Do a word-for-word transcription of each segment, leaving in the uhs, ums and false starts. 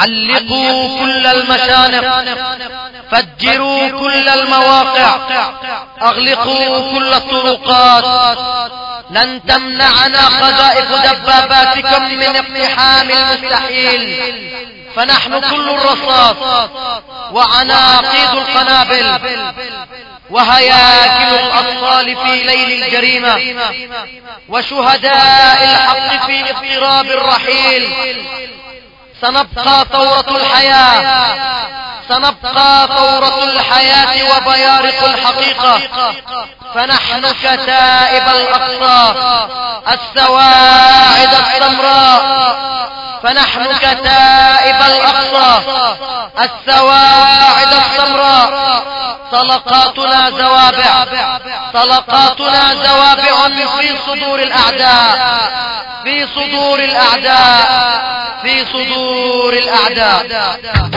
علقوا كل المشانق، فجروا كل المواقع، اغلقوا كل الطرقات، لن تمنعنا قذائف دباباتكم من اقتحام المستحيل، فنحن كل الرصاص وعناقيد القنابل وهياكل الأطفال في ليل الجريمة، وشهداء الحق في اضطراب الرحيل. سنبقى ثورة الحياة، سنبقى ثورة الحياة وبيارق الحقيقة، فنحن كتائب الأقصى السواعد السمراء، فنحن كتائب الأقصى السواعد السمراء. طلقاتنا زوابع، طلقاتنا زوابع في صدور الأعداء، في صدور الأعداء، في صدور الأعداء.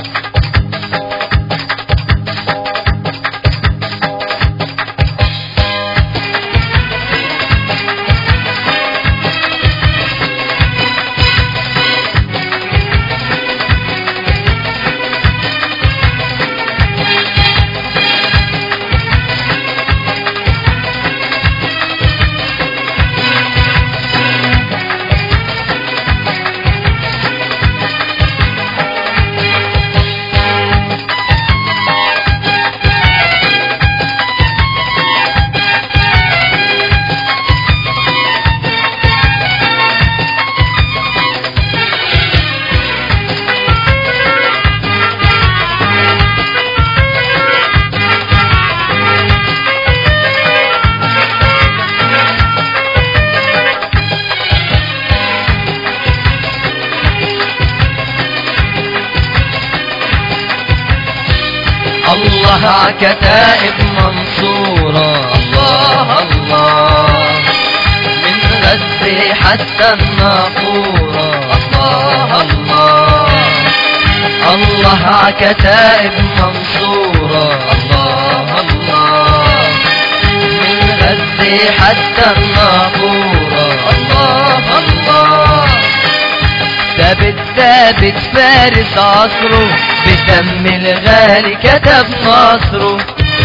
الله كتائب منصورة، الله الله من غزة حتى الناقورة، الله الله الله كتائب منصورة، الله الله من غزة حتى الناقورة، الله الله ثابت ثابت فارس عصره، بدم الغالي كتب نصره،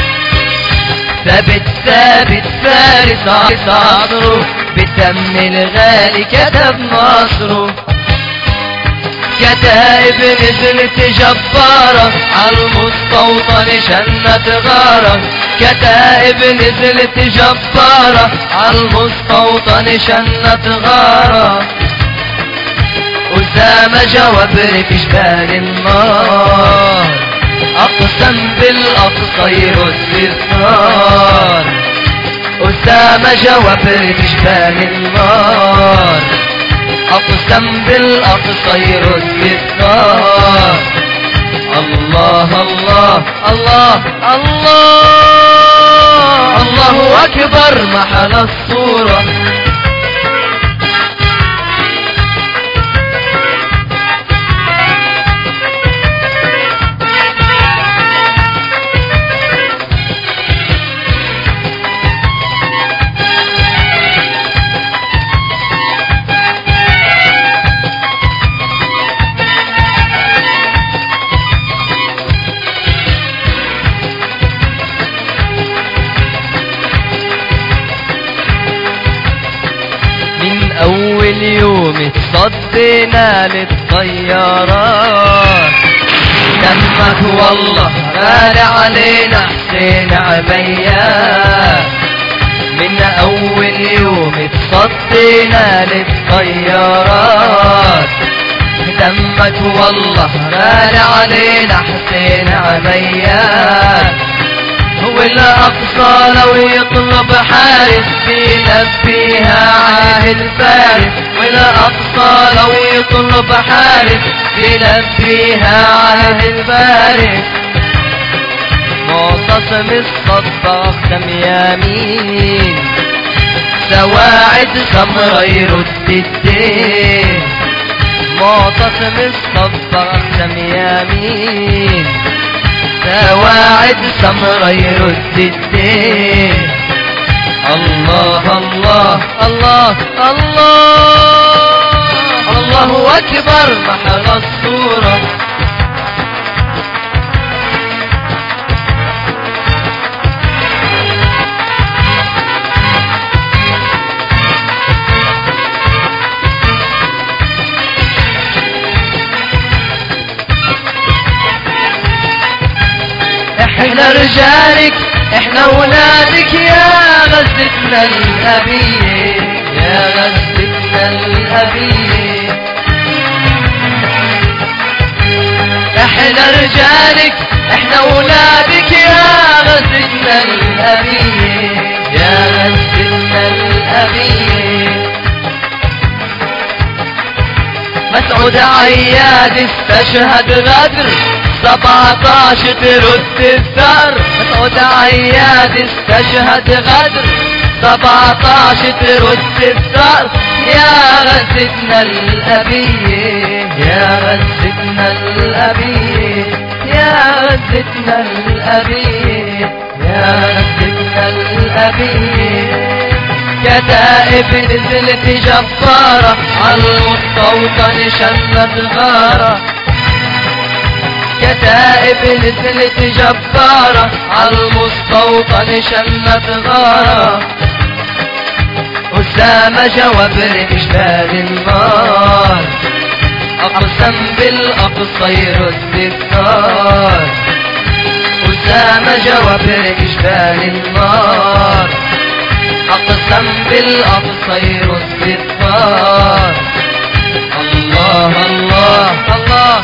ثابت ثابت فارس عصره، بدم الغالي كتب نصره. كتائب نزلت جبارة عالمستوطن شنت غارة، كتائب نزلت جبارة عالمستوطن شنت غارة. أسامة جواب في جبال النار، أقسم بالأقصى يرد الثار. أسامة جواب في جبال النار، أقسم بالأقصى يرد الثار. الله الله الله الله الله أكبر محل الصورة. أول يوم اتصدينا للطيارات، دمك والله غالي علينا حسين عبيات. من أول يوم اتصدينا للطيارات، دمك والله غالي علينا حسين عبيات. والأقصى لو يطلب حارس بيلبيها عاهد فارس، والأقصى لو يطلب حارس بيلبيها عاهد فارس. معتصم الصباغ دم يمين، سواعد سمرة يرد الدين. معتصم الصباغ دم يمين، سواعد سمرة يرد الدين. الله الله الله الله الله أكبر محل الصورة. رجالك احنا ولادك يا غزتنا الأبية، يا غزتنا الأبية. احنا رجالك احنا ولادك يا غزتنا الأبية، يا غزتنا الأبية. مسعود عياد استشهد غدر سبعتاش ترد الثار، مسعود عياد استشهد غدر سبعتاش ترد الثار. يا غزتنا الأبية، يا غزتنا الأبية، يا غزتنا الأبية، يا غزتنا الأبية. كتائب نزلت جبارة عالمستوطن شنت غارة، كتائب نزلت جبارة عالمستوطن شنت غارة. أسامة جواب لجبال النار، أقسم بالأقصى يرد الثار. أسامة جواب لجبال النار، أقسم بالأقصى يرد الثار. الله الله الله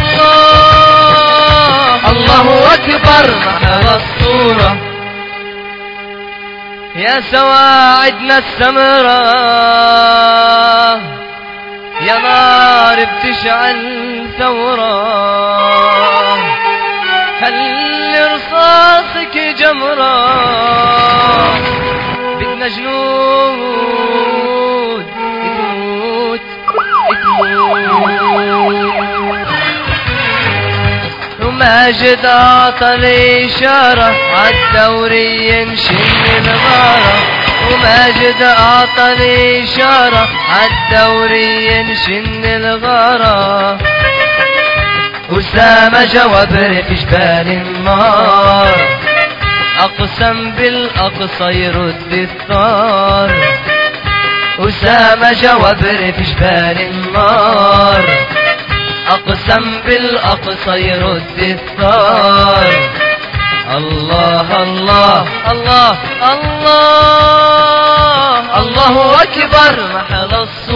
الله الله أكبر محل الصورة. يا سواعدنا السمرة يا نار بتشعل ثورة، خلي رصاصك جمرة، بدنا جنود تموت تموت. وماجد عطى الإشارة عالدوري ينشن الغارة، وماجد عطى الإشارة عالدوري ينشن الغارة. أسامة جواب في جبال النار، أقسم بالأقصى يرد الثار. أسامة جواب في جبال النار، أقسم بالأقصى يرد الثار. الله الله الله الله الله أكبر محل الصور.